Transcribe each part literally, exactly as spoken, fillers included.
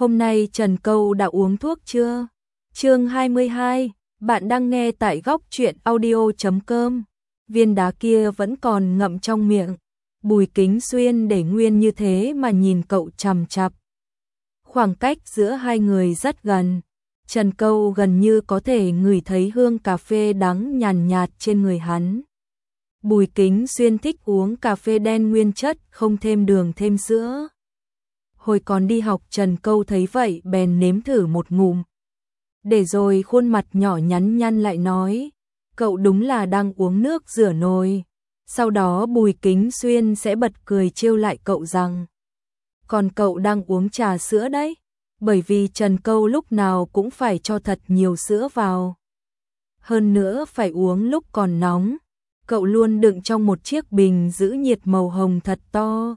Hôm nay Trần Câu đã uống thuốc chưa? Chương hai mươi hai, bạn đang nghe tại góc truyện audio chấm com. Viên đá kia vẫn còn ngậm trong miệng. Bùi Kính Xuyên để nguyên như thế mà nhìn cậu chằm chằm. Khoảng cách giữa hai người rất gần. Trần Câu gần như có thể ngửi thấy hương cà phê đắng nhàn nhạt trên người hắn. Bùi Kính Xuyên thích uống cà phê đen nguyên chất, không thêm đường thêm sữa. Hồi còn đi học Trần Câu thấy vậy bèn nếm thử một ngụm. Để rồi khuôn mặt nhỏ nhắn nhăn lại nói, cậu đúng là đang uống nước rửa nồi. Sau đó Bùi Kính Xuyên sẽ bật cười trêu lại cậu rằng, còn cậu đang uống trà sữa đấy, bởi vì Trần Câu lúc nào cũng phải cho thật nhiều sữa vào. Hơn nữa phải uống lúc còn nóng, cậu luôn đựng trong một chiếc bình giữ nhiệt màu hồng thật to.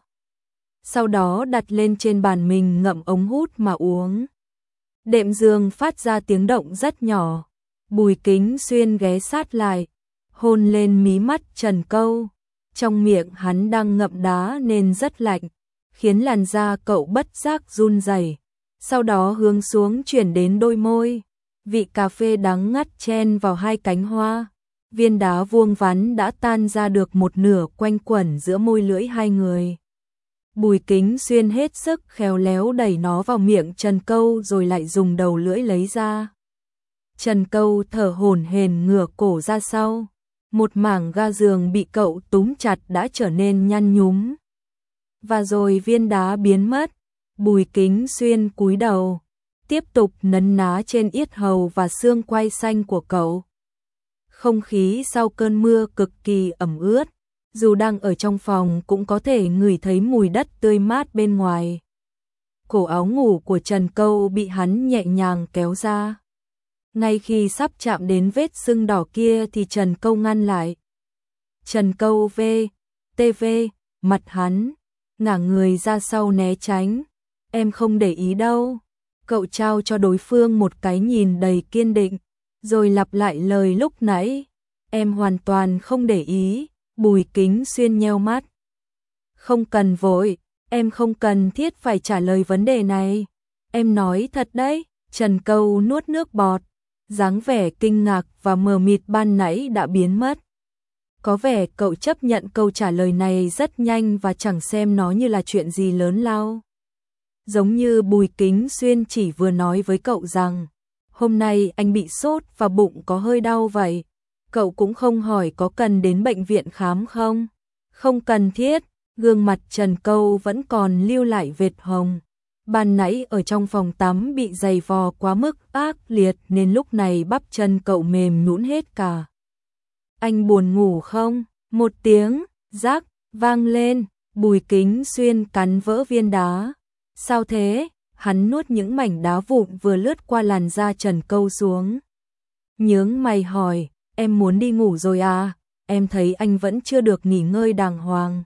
Sau đó đặt lên trên bàn mình ngậm ống hút mà uống. Đệm giường phát ra tiếng động rất nhỏ. Bùi Kính Xuyên ghé sát lại, hôn lên mí mắt Trần Câu. Trong miệng hắn đang ngậm đá nên rất lạnh, khiến làn da cậu bất giác run rẩy. Sau đó hướng xuống chuyển đến đôi môi. Vị cà phê đắng ngắt chen vào hai cánh hoa. Viên đá vuông vắn đã tan ra được một nửa quanh quẩn giữa môi lưỡi hai người. Bùi Kính Xuyên hết sức khéo léo đẩy nó vào miệng Trần Câu rồi lại dùng đầu lưỡi lấy ra. Trần Câu thở hổn hển ngửa cổ ra sau. Một mảng ga giường bị cậu túm chặt đã trở nên nhăn nhúm. Và rồi viên đá biến mất. Bùi Kính Xuyên cúi đầu, tiếp tục nấn ná trên yết hầu và xương quai xanh của cậu. Không khí sau cơn mưa cực kỳ ẩm ướt. Dù đang ở trong phòng cũng có thể ngửi thấy mùi đất tươi mát bên ngoài. Cổ áo ngủ của Trần Câu bị hắn nhẹ nhàng kéo ra. Ngay khi sắp chạm đến vết sưng đỏ kia thì Trần Câu ngăn lại. Trần Câu v, tê vê, mặt hắn, ngả người ra sau né tránh. Em không để ý đâu. Cậu trao cho đối phương một cái nhìn đầy kiên định, rồi lặp lại lời lúc nãy. Em hoàn toàn không để ý. Bùi Kính Xuyên nheo mắt. Không cần vội, em không cần thiết phải trả lời vấn đề này. Em nói thật đấy. Trần Câu nuốt nước bọt, dáng vẻ kinh ngạc và mờ mịt ban nãy đã biến mất. Có vẻ cậu chấp nhận câu trả lời này rất nhanh và chẳng xem nó như là chuyện gì lớn lao. Giống như Bùi Kính Xuyên chỉ vừa nói với cậu rằng, hôm nay anh bị sốt và bụng có hơi đau vậy. Cậu cũng không hỏi có cần đến bệnh viện khám không? Không cần thiết. Gương mặt Trần Câu vẫn còn lưu lại vệt hồng. Ban nãy ở trong phòng tắm bị giày vò quá mức ác liệt nên lúc này bắp chân cậu mềm nhũn hết cả. Anh buồn ngủ không? Một tiếng rắc vang lên. Bùi Kính Xuyên cắn vỡ viên đá. Sao thế? Hắn nuốt những mảnh đá vụn vừa lướt qua làn da Trần Câu xuống. Nhướng mày hỏi, em muốn đi ngủ rồi à? Em thấy anh vẫn chưa được nghỉ ngơi đàng hoàng.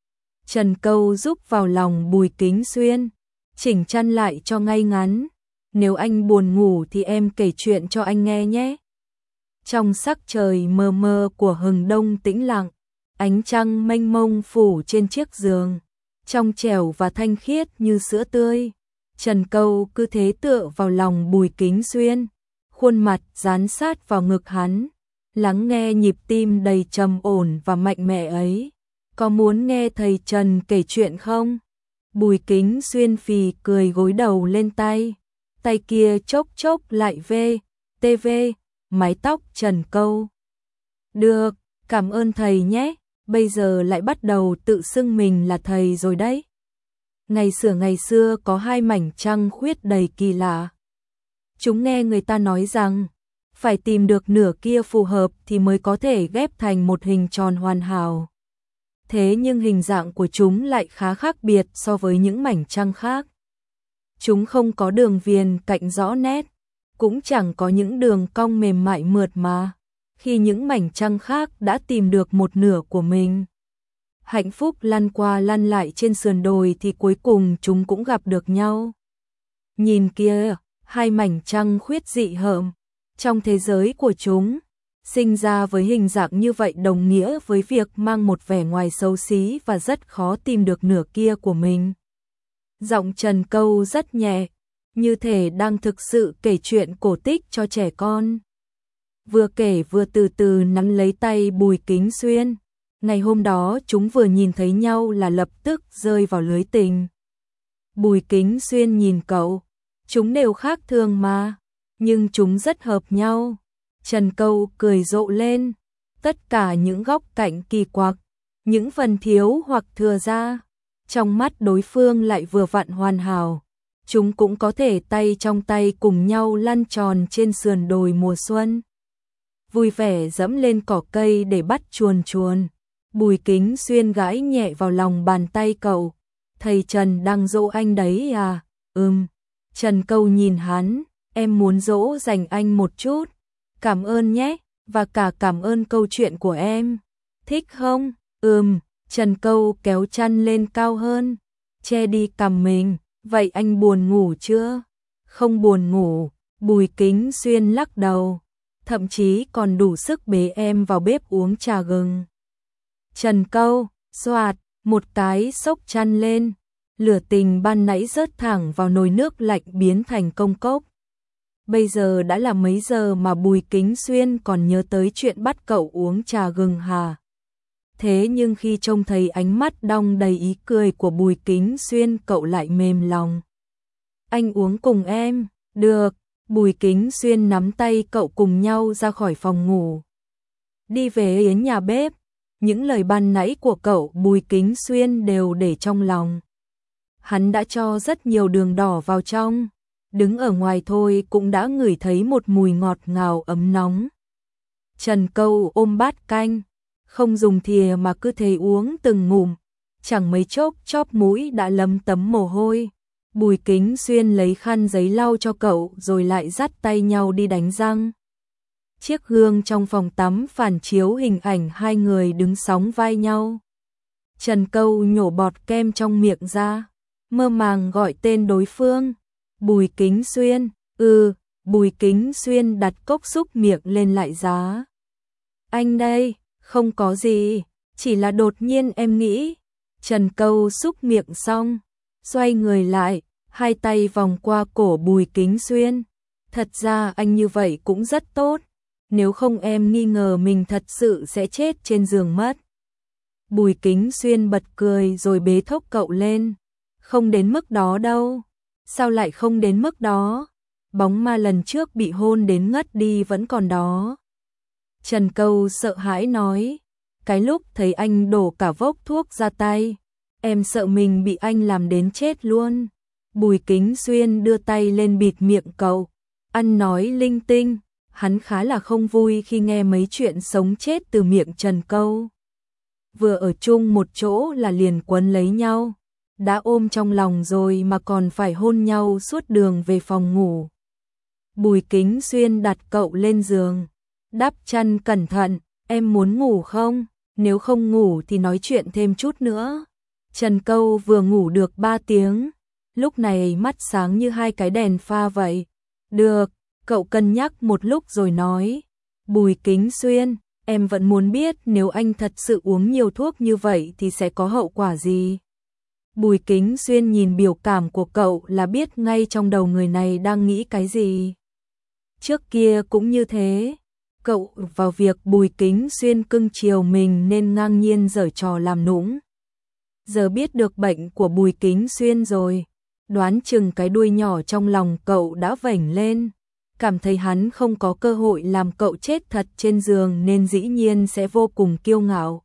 Trần Câu giúp vào lòng Bùi Kính Xuyên, chỉnh chăn lại cho ngay ngắn. Nếu anh buồn ngủ thì em kể chuyện cho anh nghe nhé. Trong sắc trời mờ mờ của hừng đông tĩnh lặng, ánh trăng mênh mông phủ trên chiếc giường, trong trẻo và thanh khiết như sữa tươi. Trần Câu cứ thế tựa vào lòng Bùi Kính Xuyên, khuôn mặt dán sát vào ngực hắn, lắng nghe nhịp tim đầy trầm ổn và mạnh mẽ ấy. Có muốn nghe thầy Trần kể chuyện không? Bùi Kính Xuyên phì cười gối đầu lên tay, tay kia chốc chốc lại vê, tê vê, mái tóc Trần Câu. Được, cảm ơn thầy nhé, bây giờ lại bắt đầu tự xưng mình là thầy rồi đấy. Ngày xưa ngày xưa có hai mảnh trăng khuyết đầy kỳ lạ. Chúng nghe người ta nói rằng, phải tìm được nửa kia phù hợp thì mới có thể ghép thành một hình tròn hoàn hảo. Thế nhưng hình dạng của chúng lại khá khác biệt so với những mảnh trăng khác. Chúng không có đường viền cạnh rõ nét, cũng chẳng có những đường cong mềm mại mượt mà. Khi những mảnh trăng khác đã tìm được một nửa của mình, hạnh phúc lăn qua lăn lại trên sườn đồi thì cuối cùng chúng cũng gặp được nhau. Nhìn kia, hai mảnh trăng khuyết dị hợm. Trong thế giới của chúng, sinh ra với hình dạng như vậy đồng nghĩa với việc mang một vẻ ngoài xấu xí và rất khó tìm được nửa kia của mình. Giọng Trần Câu rất nhẹ, như thể đang thực sự kể chuyện cổ tích cho trẻ con. Vừa kể vừa từ từ nắm lấy tay Bùi Kính Xuyên. Ngày hôm đó chúng vừa nhìn thấy nhau là lập tức rơi vào lưới tình. Bùi Kính Xuyên nhìn cậu, chúng đều khác thường mà, nhưng chúng rất hợp nhau. Trần Câu cười rộ lên, tất cả những góc cạnh kỳ quặc, những phần thiếu hoặc thừa ra, trong mắt đối phương lại vừa vặn hoàn hảo. Chúng cũng có thể tay trong tay cùng nhau lăn tròn trên sườn đồi mùa xuân. Vui vẻ dẫm lên cỏ cây để bắt chuồn chuồn. Bùi Kính Xuyên gãi nhẹ vào lòng bàn tay cậu. Thầy Trần đang dỗ anh đấy à? Ừm. Trần Câu nhìn hắn, em muốn dỗ dành anh một chút. Cảm ơn nhé, và cả cảm ơn câu chuyện của em. Thích không? Ừm. Trần Câu kéo chăn lên cao hơn, che đi cằm mình. Vậy anh buồn ngủ chưa? Không buồn ngủ. Bùi Kính Xuyên lắc đầu, thậm chí còn đủ sức bế em vào bếp uống trà gừng. Trần Câu, xoạt, một cái xốc chăn lên, lửa tình ban nãy rớt thẳng vào nồi nước lạnh biến thành công cốc. Bây giờ đã là mấy giờ mà Bùi Kính Xuyên còn nhớ tới chuyện bắt cậu uống trà gừng hả? Thế nhưng khi trông thấy ánh mắt đong đầy ý cười của Bùi Kính Xuyên, cậu lại mềm lòng. Anh uống cùng em, được. Bùi Kính Xuyên nắm tay cậu cùng nhau ra khỏi phòng ngủ. Đi về đến nhà bếp, những lời ban nãy của cậu Bùi Kính Xuyên đều để trong lòng. Hắn đã cho rất nhiều đường đỏ vào trong, đứng ở ngoài thôi cũng đã ngửi thấy một mùi ngọt ngào ấm nóng. Trần Câu ôm bát canh, không dùng thìa mà cứ thế uống từng ngụm, chẳng mấy chốc chóp mũi đã lấm tấm mồ hôi. Bùi Kính Xuyên lấy khăn giấy lau cho cậu rồi lại dắt tay nhau đi đánh răng. Chiếc gương trong phòng tắm phản chiếu hình ảnh hai người đứng sóng vai nhau. Trần Câu nhổ bọt kem trong miệng ra, mơ màng gọi tên đối phương. Bùi Kính Xuyên, ừ, Bùi Kính Xuyên đặt cốc xúc miệng lên lại giá. Anh đây, không có gì, chỉ là đột nhiên em nghĩ. Trần Câu xúc miệng xong, xoay người lại, hai tay vòng qua cổ Bùi Kính Xuyên. Thật ra anh như vậy cũng rất tốt, nếu không em nghi ngờ mình thật sự sẽ chết trên giường mất. Bùi Kính Xuyên bật cười rồi bế thốc cậu lên. Không đến mức đó đâu. Sao lại không đến mức đó? Bóng ma lần trước bị hôn đến ngất đi vẫn còn đó. Trần Câu sợ hãi nói, cái lúc thấy anh đổ cả vốc thuốc ra tay, em sợ mình bị anh làm đến chết luôn. Bùi Kính Xuyên đưa tay lên bịt miệng cậu, ăn nói linh tinh. Hắn khá là không vui khi nghe mấy chuyện sống chết từ miệng Trần Câu. Vừa ở chung một chỗ là liền quấn lấy nhau, đã ôm trong lòng rồi mà còn phải hôn nhau suốt đường về phòng ngủ. Bùi Kính Xuyên đặt cậu lên giường, đắp chăn cẩn thận, em muốn ngủ không? Nếu không ngủ thì nói chuyện thêm chút nữa. Trần Câu vừa ngủ được ba tiếng, lúc này mắt sáng như hai cái đèn pha vậy. Được, cậu cân nhắc một lúc rồi nói. Bùi Kính Xuyên, em vẫn muốn biết nếu anh thật sự uống nhiều thuốc như vậy thì sẽ có hậu quả gì? Bùi Kính Xuyên nhìn biểu cảm của cậu là biết ngay trong đầu người này đang nghĩ cái gì. Trước kia cũng như thế, cậu vào việc Bùi Kính Xuyên cưng chiều mình nên ngang nhiên giở trò làm nũng. Giờ biết được bệnh của Bùi Kính Xuyên rồi, đoán chừng cái đuôi nhỏ trong lòng cậu đã vểnh lên, cảm thấy hắn không có cơ hội làm cậu chết thật trên giường nên dĩ nhiên sẽ vô cùng kiêu ngạo.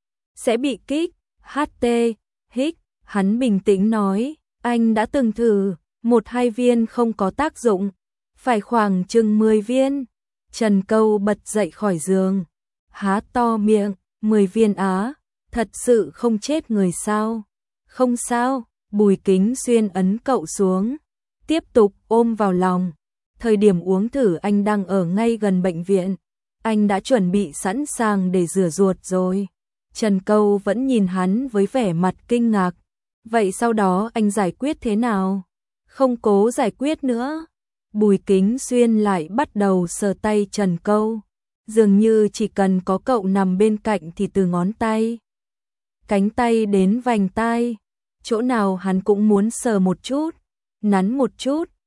Sẽ bị kích, hát tê, hích, hắn bình tĩnh nói, anh đã từng thử, một hai viên không có tác dụng, phải khoảng chừng mười viên. Trần Câu bật dậy khỏi giường, há to miệng, mười viên á, thật sự không chết người sao? Không sao, Bùi Kính Xuyên ấn cậu xuống, tiếp tục ôm vào lòng. Thời điểm uống thử anh đang ở ngay gần bệnh viện, anh đã chuẩn bị sẵn sàng để rửa ruột rồi. Trần Câu vẫn nhìn hắn với vẻ mặt kinh ngạc. Vậy sau đó anh giải quyết thế nào? Không cố giải quyết nữa. Bùi Kính Xuyên lại bắt đầu sờ tay Trần Câu. Dường như chỉ cần có cậu nằm bên cạnh thì từ ngón tay, cánh tay đến vành tai, chỗ nào hắn cũng muốn sờ một chút, nắn một chút.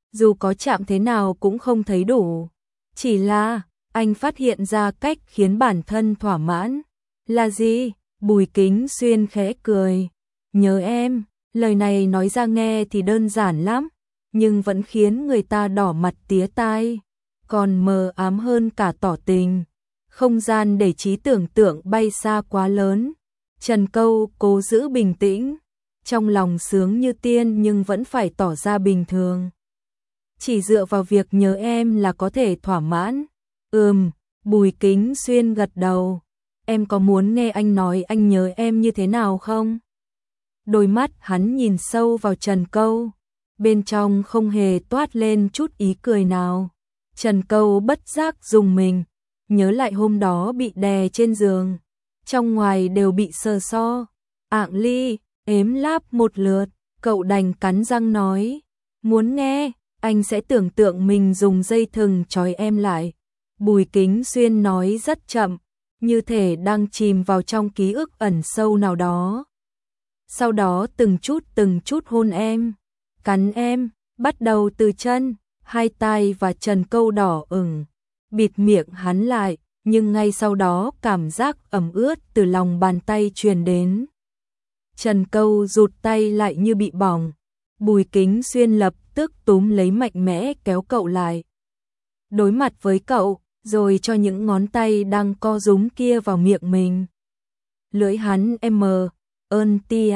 dù có chạm thế nào cũng không thấy đủ. Chỉ là, anh phát hiện ra cách khiến bản thân thỏa mãn. Là gì? Bùi Kính Xuyên khẽ cười. Nhớ em, lời này nói ra nghe thì đơn giản lắm, nhưng vẫn khiến người ta đỏ mặt tía tai, còn mờ ám hơn cả tỏ tình. Không gian để trí tưởng tượng bay xa quá lớn. Trần Câu cố giữ bình tĩnh, trong lòng sướng như tiên nhưng vẫn phải tỏ ra bình thường. Chỉ dựa vào việc nhớ em là có thể thỏa mãn. Ừm, Bùi Kính Xuyên gật đầu. Em có muốn nghe anh nói anh nhớ em như thế nào không? Đôi mắt hắn nhìn sâu vào Trần Câu, bên trong không hề toát lên chút ý cười nào. Trần Câu bất giác rùng mình, nhớ lại hôm đó bị đè trên giường, trong ngoài đều bị sờ so, ạng ly, ếm láp một lượt, cậu đành cắn răng nói, muốn nghe, anh sẽ tưởng tượng mình dùng dây thừng trói em lại. Bùi Kính Xuyên nói rất chậm, như thể đang chìm vào trong ký ức ẩn sâu nào đó. Sau đó từng chút từng chút hôn em, cắn em, bắt đầu từ chân, hai tai và Trần Câu đỏ ửng, bịt miệng hắn lại, nhưng ngay sau đó cảm giác ẩm ướt từ lòng bàn tay truyền đến. Trần Câu rụt tay lại như bị bỏng, Bùi Kính Xuyên lập tức túm lấy mạnh mẽ kéo cậu lại. Đối mặt với cậu, rồi cho những ngón tay đang co rúm kia vào miệng mình. Lưỡi hắn em ơn tia,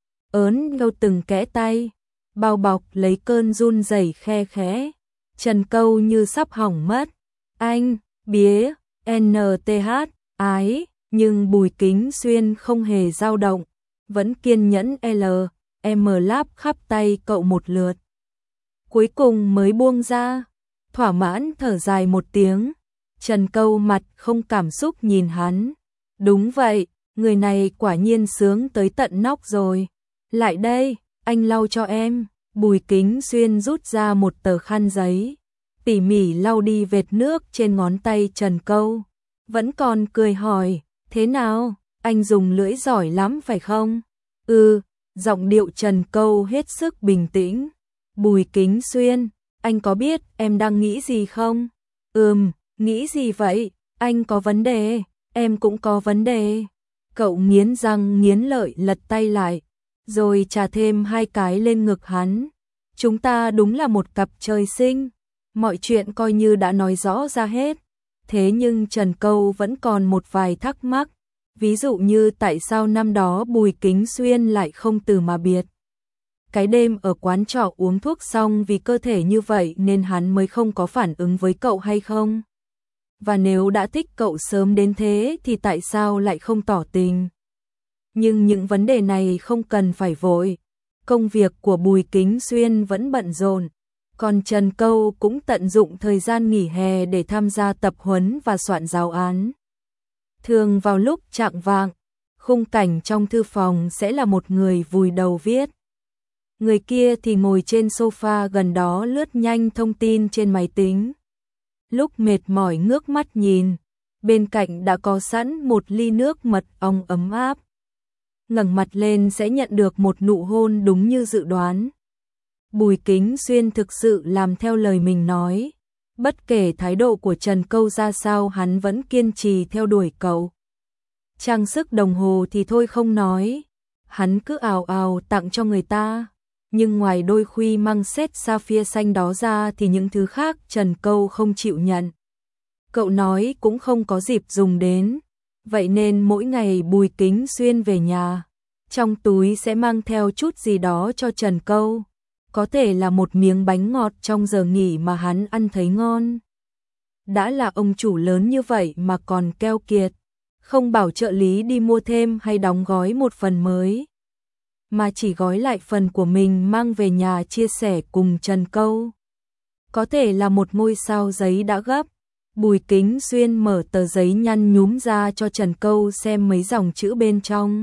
ớn gâu từng kẽ tay, bao bọc lấy cơn run rẩy khe khẽ. Trần Câu như sắp hỏng mất. Anh, bía, en tê hát, ái, nhưng Bùi Kính Xuyên không hề dao động, vẫn kiên nhẫn L, M láp khắp tay cậu một lượt. Cuối cùng mới buông ra, thỏa mãn thở dài một tiếng. Trần Câu mặt không cảm xúc nhìn hắn. Đúng vậy, người này quả nhiên sướng tới tận nóc rồi. Lại đây, anh lau cho em. Bùi Kính Xuyên rút ra một tờ khăn giấy, tỉ mỉ lau đi vệt nước trên ngón tay Trần Câu. Vẫn còn cười hỏi, thế nào, anh dùng lưỡi giỏi lắm phải không? Ừ, giọng điệu Trần Câu hết sức bình tĩnh. Bùi Kính Xuyên, anh có biết em đang nghĩ gì không? Ừm, nghĩ gì vậy? Anh có vấn đề, em cũng có vấn đề. Cậu nghiến răng nghiến lợi lật tay lại, rồi chà thêm hai cái lên ngực hắn. Chúng ta đúng là một cặp trời sinh, mọi chuyện coi như đã nói rõ ra hết. Thế nhưng Trần Câu vẫn còn một vài thắc mắc, ví dụ như tại sao năm đó Bùi Kính Xuyên lại không từ mà biệt. Cái đêm ở quán trọ uống thuốc xong vì cơ thể như vậy nên hắn mới không có phản ứng với cậu hay không? Và nếu đã thích cậu sớm đến thế thì tại sao lại không tỏ tình? Nhưng những vấn đề này không cần phải vội. Công việc của Bùi Kính Xuyên vẫn bận rộn, còn Trần Câu cũng tận dụng thời gian nghỉ hè để tham gia tập huấn và soạn giáo án. Thường vào lúc chạng vạng, khung cảnh trong thư phòng sẽ là một người vùi đầu viết. Người kia thì ngồi trên sofa gần đó lướt nhanh thông tin trên máy tính. Lúc mệt mỏi ngước mắt nhìn, bên cạnh đã có sẵn một ly nước mật ong ấm áp. Ngẩng mặt lên sẽ nhận được một nụ hôn đúng như dự đoán. Bùi Kính Xuyên thực sự làm theo lời mình nói. Bất kể thái độ của Trần Câu ra sao hắn vẫn kiên trì theo đuổi cậu. Trang sức đồng hồ thì thôi không nói, hắn cứ ào ào tặng cho người ta. Nhưng ngoài đôi khuy măng sét sapphire xanh đó ra thì những thứ khác Trần Câu không chịu nhận. Cậu nói cũng không có dịp dùng đến. Vậy nên mỗi ngày Bùi Kính Xuyên về nhà, trong túi sẽ mang theo chút gì đó cho Trần Câu. Có thể là một miếng bánh ngọt trong giờ nghỉ mà hắn ăn thấy ngon. Đã là ông chủ lớn như vậy mà còn keo kiệt, không bảo trợ lý đi mua thêm hay đóng gói một phần mới, mà chỉ gói lại phần của mình mang về nhà chia sẻ cùng Trần Câu. Có thể là một ngôi sao giấy đã gấp. Bùi Kính Xuyên mở tờ giấy nhăn nhúm ra cho Trần Câu xem mấy dòng chữ bên trong.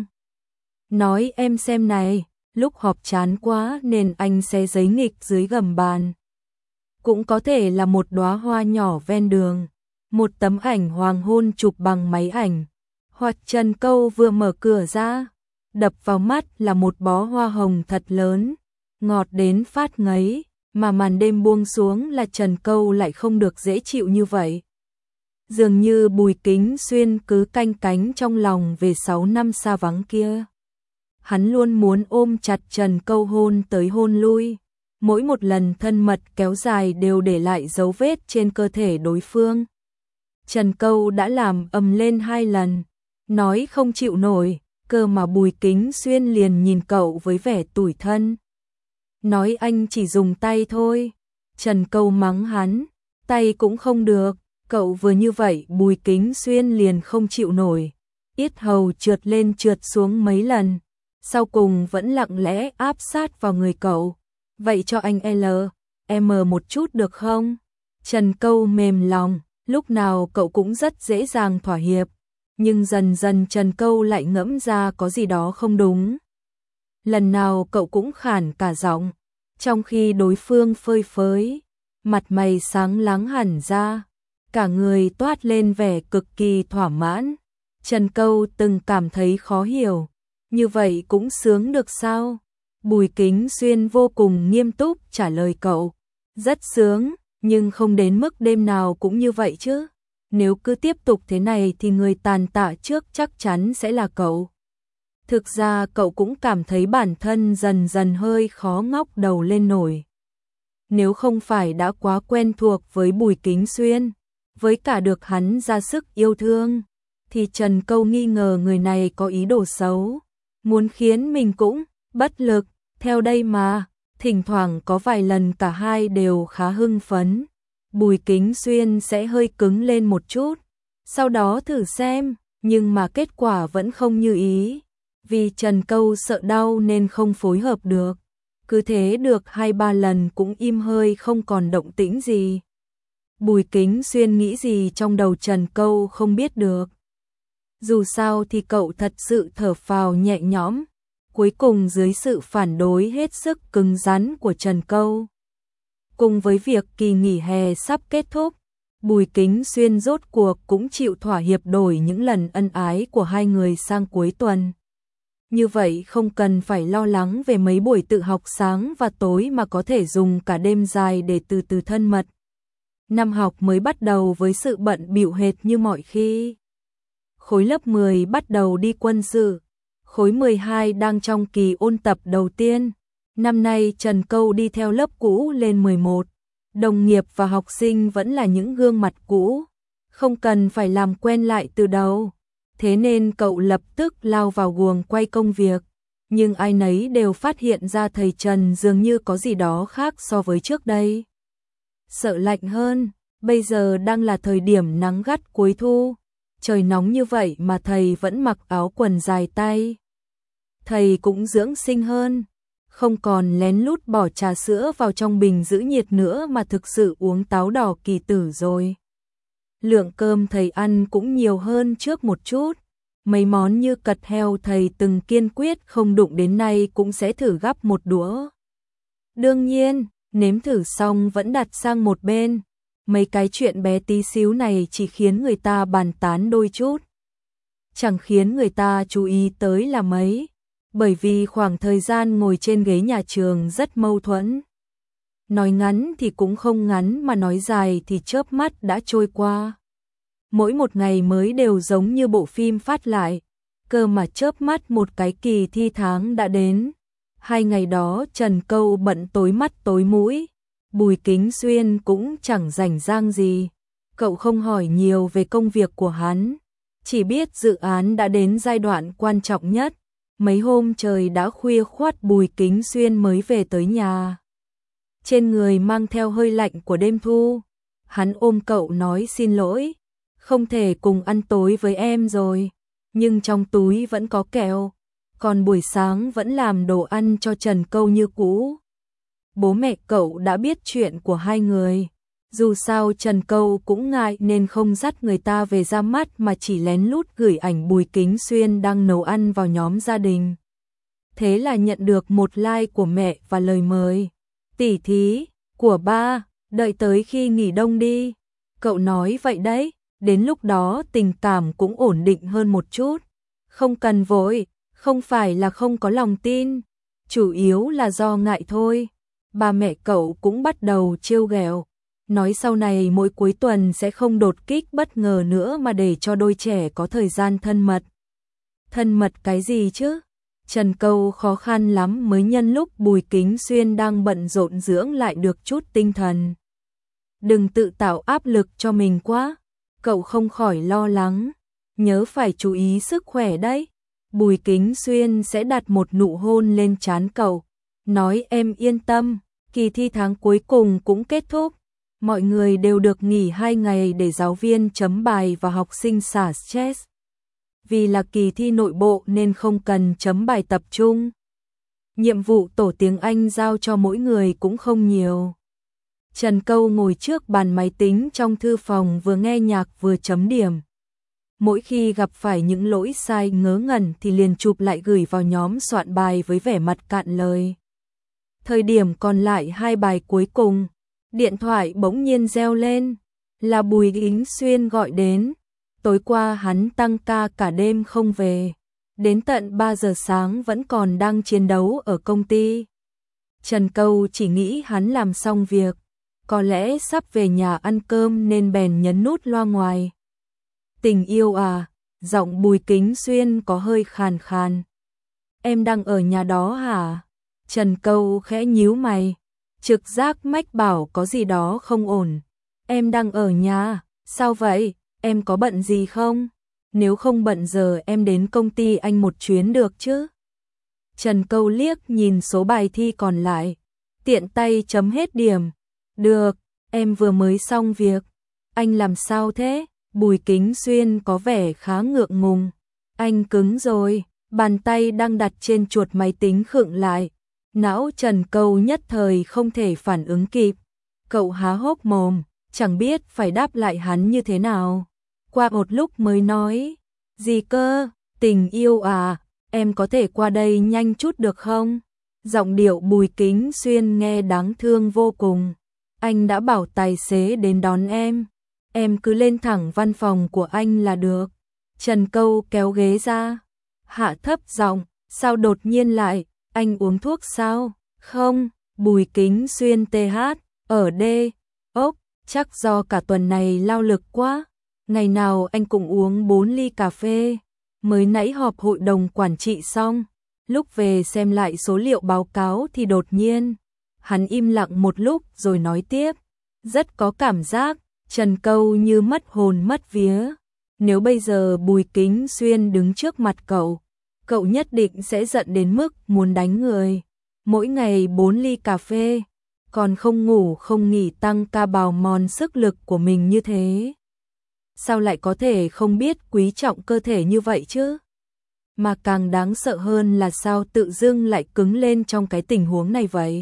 Nói em xem này, lúc họp chán quá nên anh xé giấy nghịch dưới gầm bàn. Cũng có thể là một đóa hoa nhỏ ven đường, một tấm ảnh hoàng hôn chụp bằng máy ảnh. Hoặc Trần Câu vừa mở cửa ra, đập vào mắt là một bó hoa hồng thật lớn, ngọt đến phát ngấy, mà màn đêm buông xuống là Trần Câu lại không được dễ chịu như vậy. Dường như Bùi Kính Xuyên cứ canh cánh trong lòng về sáu năm xa vắng kia. Hắn luôn muốn ôm chặt Trần Câu hôn tới hôn lui. Mỗi một lần thân mật kéo dài đều để lại dấu vết trên cơ thể đối phương. Trần Câu đã làm ầm lên hai lần, nói không chịu nổi, cơ mà Bùi Kính Xuyên liền nhìn cậu với vẻ tủi thân. Nói anh chỉ dùng tay thôi. Trần Câu mắng hắn, tay cũng không được. Cậu vừa như vậy Bùi Kính Xuyên liền không chịu nổi. Yết hầu trượt lên trượt xuống mấy lần. Sau cùng vẫn lặng lẽ áp sát vào người cậu. Vậy cho anh L, M một chút được không? Trần Câu mềm lòng, lúc nào cậu cũng rất dễ dàng thỏa hiệp. Nhưng dần dần Trần Câu lại ngẫm ra có gì đó không đúng. Lần nào cậu cũng khản cả giọng, trong khi đối phương phơi phới, mặt mày sáng láng hẳn ra, cả người toát lên vẻ cực kỳ thỏa mãn. Trần Câu từng cảm thấy khó hiểu, như vậy cũng sướng được sao? Bùi Kính Xuyên vô cùng nghiêm túc trả lời cậu, rất sướng, nhưng không đến mức đêm nào cũng như vậy chứ. Nếu cứ tiếp tục thế này thì người tàn tạ trước chắc chắn sẽ là cậu. Thực ra cậu cũng cảm thấy bản thân dần dần hơi khó ngóc đầu lên nổi. Nếu không phải đã quá quen thuộc với Bùi Kính Xuyên, với cả được hắn ra sức yêu thương, thì Trần Câu nghi ngờ người này có ý đồ xấu, muốn khiến mình cũng bất lực. Theo đây mà, thỉnh thoảng có vài lần cả hai đều khá hưng phấn. Bùi Kính Xuyên sẽ hơi cứng lên một chút, sau đó thử xem, nhưng mà kết quả vẫn không như ý. Vì Trần Câu sợ đau nên không phối hợp được. Cứ thế được hai ba lần cũng im hơi không còn động tĩnh gì. Bùi Kính Xuyên nghĩ gì trong đầu Trần Câu không biết được. Dù sao thì cậu thật sự thở phào nhẹ nhõm. Cuối cùng dưới sự phản đối hết sức cứng rắn của Trần Câu, cùng với việc kỳ nghỉ hè sắp kết thúc, Bùi Kính Xuyên rốt cuộc cũng chịu thỏa hiệp đổi những lần ân ái của hai người sang cuối tuần. Như vậy không cần phải lo lắng về mấy buổi tự học sáng và tối mà có thể dùng cả đêm dài để từ từ thân mật. Năm học mới bắt đầu với sự bận bịu hệt như mọi khi. Khối lớp mười bắt đầu đi quân sự, khối mười hai đang trong kỳ ôn tập đầu tiên. Năm nay Trần Câu đi theo lớp cũ lên mười một, đồng nghiệp và học sinh vẫn là những gương mặt cũ, không cần phải làm quen lại từ đầu. Thế nên cậu lập tức lao vào guồng quay công việc, nhưng ai nấy đều phát hiện ra thầy Trần dường như có gì đó khác so với trước đây. Sợ lạnh hơn, bây giờ đang là thời điểm nắng gắt cuối thu, trời nóng như vậy mà thầy vẫn mặc áo quần dài tay. Thầy cũng dưỡng sinh hơn, không còn lén lút bỏ trà sữa vào trong bình giữ nhiệt nữa mà thực sự uống táo đỏ kỳ tử rồi. Lượng cơm thầy ăn cũng nhiều hơn trước một chút, mấy món như cật heo thầy từng kiên quyết không đụng đến nay cũng sẽ thử gắp một đũa. Đương nhiên, nếm thử xong vẫn đặt sang một bên, mấy cái chuyện bé tí xíu này chỉ khiến người ta bàn tán đôi chút. Chẳng khiến người ta chú ý tới là mấy, bởi vì khoảng thời gian ngồi trên ghế nhà trường rất mâu thuẫn. Nói ngắn thì cũng không ngắn mà nói dài thì chớp mắt đã trôi qua. Mỗi một ngày mới đều giống như bộ phim phát lại, cơ mà chớp mắt một cái kỳ thi tháng đã đến. Hai ngày đó Trần Câu bận tối mắt tối mũi, Bùi Kính Xuyên cũng chẳng rảnh rang gì. Cậu không hỏi nhiều về công việc của hắn, chỉ biết dự án đã đến giai đoạn quan trọng nhất. Mấy hôm trời đã khuya khoắt Bùi Kính Xuyên mới về tới nhà. Trên người mang theo hơi lạnh của đêm thu, hắn ôm cậu nói xin lỗi, không thể cùng ăn tối với em rồi, nhưng trong túi vẫn có kẹo, còn buổi sáng vẫn làm đồ ăn cho Trần Câu như cũ. Bố mẹ cậu đã biết chuyện của hai người, dù sao Trần Câu cũng ngại nên không dắt người ta về ra mắt mà chỉ lén lút gửi ảnh Bùi Kính Xuyên đang nấu ăn vào nhóm gia đình. Thế là nhận được một like của mẹ và lời mời. Tỉ thí, của ba, đợi tới khi nghỉ đông đi. Cậu nói vậy đấy, đến lúc đó tình cảm cũng ổn định hơn một chút. Không cần vội, không phải là không có lòng tin, chủ yếu là do ngại thôi. ba mẹ cậu cũng bắt đầu trêu ghẹo, nói sau này mỗi cuối tuần sẽ không đột kích bất ngờ nữa mà để cho đôi trẻ có thời gian thân mật. Thân mật cái gì chứ? Trần Câu khó khăn lắm mới nhân lúc Bùi Kính Xuyên đang bận rộn dưỡng lại được chút tinh thần. Đừng tự tạo áp lực cho mình quá, cậu không khỏi lo lắng, nhớ phải chú ý sức khỏe đấy. Bùi Kính Xuyên sẽ đặt một nụ hôn lên trán cậu, nói em yên tâm, kỳ thi tháng cuối cùng cũng kết thúc. Mọi người đều được nghỉ hai ngày để giáo viên chấm bài và học sinh xả stress. Vì là kỳ thi nội bộ nên không cần chấm bài tập trung. Nhiệm vụ tổ tiếng Anh giao cho mỗi người cũng không nhiều. Trần Câu ngồi trước bàn máy tính trong thư phòng vừa nghe nhạc vừa chấm điểm. Mỗi khi gặp phải những lỗi sai ngớ ngẩn thì liền chụp lại gửi vào nhóm soạn bài với vẻ mặt cạn lời. Thời điểm còn lại hai bài cuối cùng, điện thoại bỗng nhiên reo lên, là Bùi Kính Xuyên gọi đến. Tối qua hắn tăng ca cả đêm không về, đến tận ba giờ sáng vẫn còn đang chiến đấu ở công ty. Trần Câu chỉ nghĩ hắn làm xong việc, có lẽ sắp về nhà ăn cơm nên bèn nhấn nút loa ngoài. Tình yêu à, giọng Bùi Kính Xuyên có hơi khàn khàn. Em đang ở nhà đó hả? Trần Câu khẽ nhíu mày, trực giác mách bảo có gì đó không ổn. Em đang ở nhà, sao vậy? Em có bận gì không? Nếu không bận giờ em đến công ty anh một chuyến được chứ? Trần Câu liếc nhìn số bài thi còn lại, tiện tay chấm hết điểm. Được, em vừa mới xong việc. Anh làm sao thế? Bùi Kính Xuyên có vẻ khá ngượng ngùng. Anh cứng rồi, bàn tay đang đặt trên chuột máy tính khựng lại. Não Trần Câu nhất thời không thể phản ứng kịp. Cậu há hốc mồm, chẳng biết phải đáp lại hắn như thế nào. Qua một lúc mới nói, gì cơ, tình yêu à, em có thể qua đây nhanh chút được không? Giọng điệu Bùi Kính Xuyên nghe đáng thương vô cùng. Anh đã bảo tài xế đến đón em, em cứ lên thẳng văn phòng của anh là được. Trần Câu kéo ghế ra, hạ thấp giọng, sao đột nhiên lại, anh uống thuốc sao? Không, Bùi Kính Xuyên tê hát, ở đê, ốc, chắc do cả tuần này lao lực quá. Ngày nào anh cũng uống bốn ly cà phê, mới nãy họp hội đồng quản trị xong, lúc về xem lại số liệu báo cáo thì đột nhiên, hắn im lặng một lúc rồi nói tiếp, rất có cảm giác, Trần Câu như mất hồn mất vía. Nếu bây giờ Bùi Kính Xuyên đứng trước mặt cậu, cậu nhất định sẽ giận đến mức muốn đánh người. Mỗi ngày bốn ly cà phê, còn không ngủ không nghỉ tăng ca bào mòn sức lực của mình như thế. Sao lại có thể không biết quý trọng cơ thể như vậy chứ? Mà càng đáng sợ hơn là sao tự dưng lại cứng lên trong cái tình huống này vậy?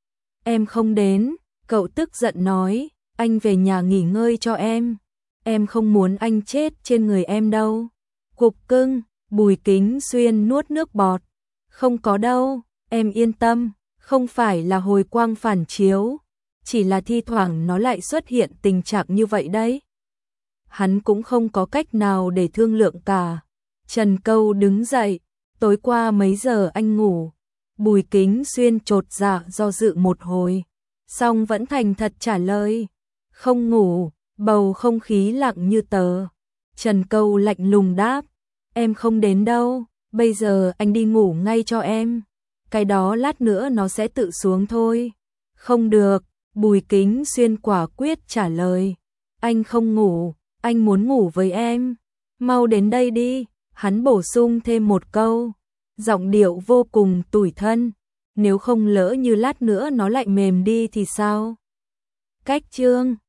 Em không đến, cậu tức giận nói, anh về nhà nghỉ ngơi cho em. Em không muốn anh chết trên người em đâu. Cục cưng, Bùi Kính Xuyên nuốt nước bọt. Không có đâu, em yên tâm, không phải là hồi quang phản chiếu. Chỉ là thi thoảng nó lại xuất hiện tình trạng như vậy đấy. Hắn cũng không có cách nào để thương lượng cả. Trần Câu đứng dậy, tối qua mấy giờ anh ngủ? Bùi Kính Xuyên chột dạ do dự một hồi, xong vẫn thành thật trả lời, không ngủ. Bầu không khí lặng như tờ. Trần Câu lạnh lùng đáp, em không đến đâu, bây giờ anh đi ngủ ngay cho em. Cái đó lát nữa nó sẽ tự xuống thôi. Không được, Bùi Kính Xuyên quả quyết trả lời, anh không ngủ, anh muốn ngủ với em. Mau đến đây đi, hắn bổ sung thêm một câu, giọng điệu vô cùng tủi thân, nếu không lỡ như lát nữa nó lại mềm đi thì sao? Cách chương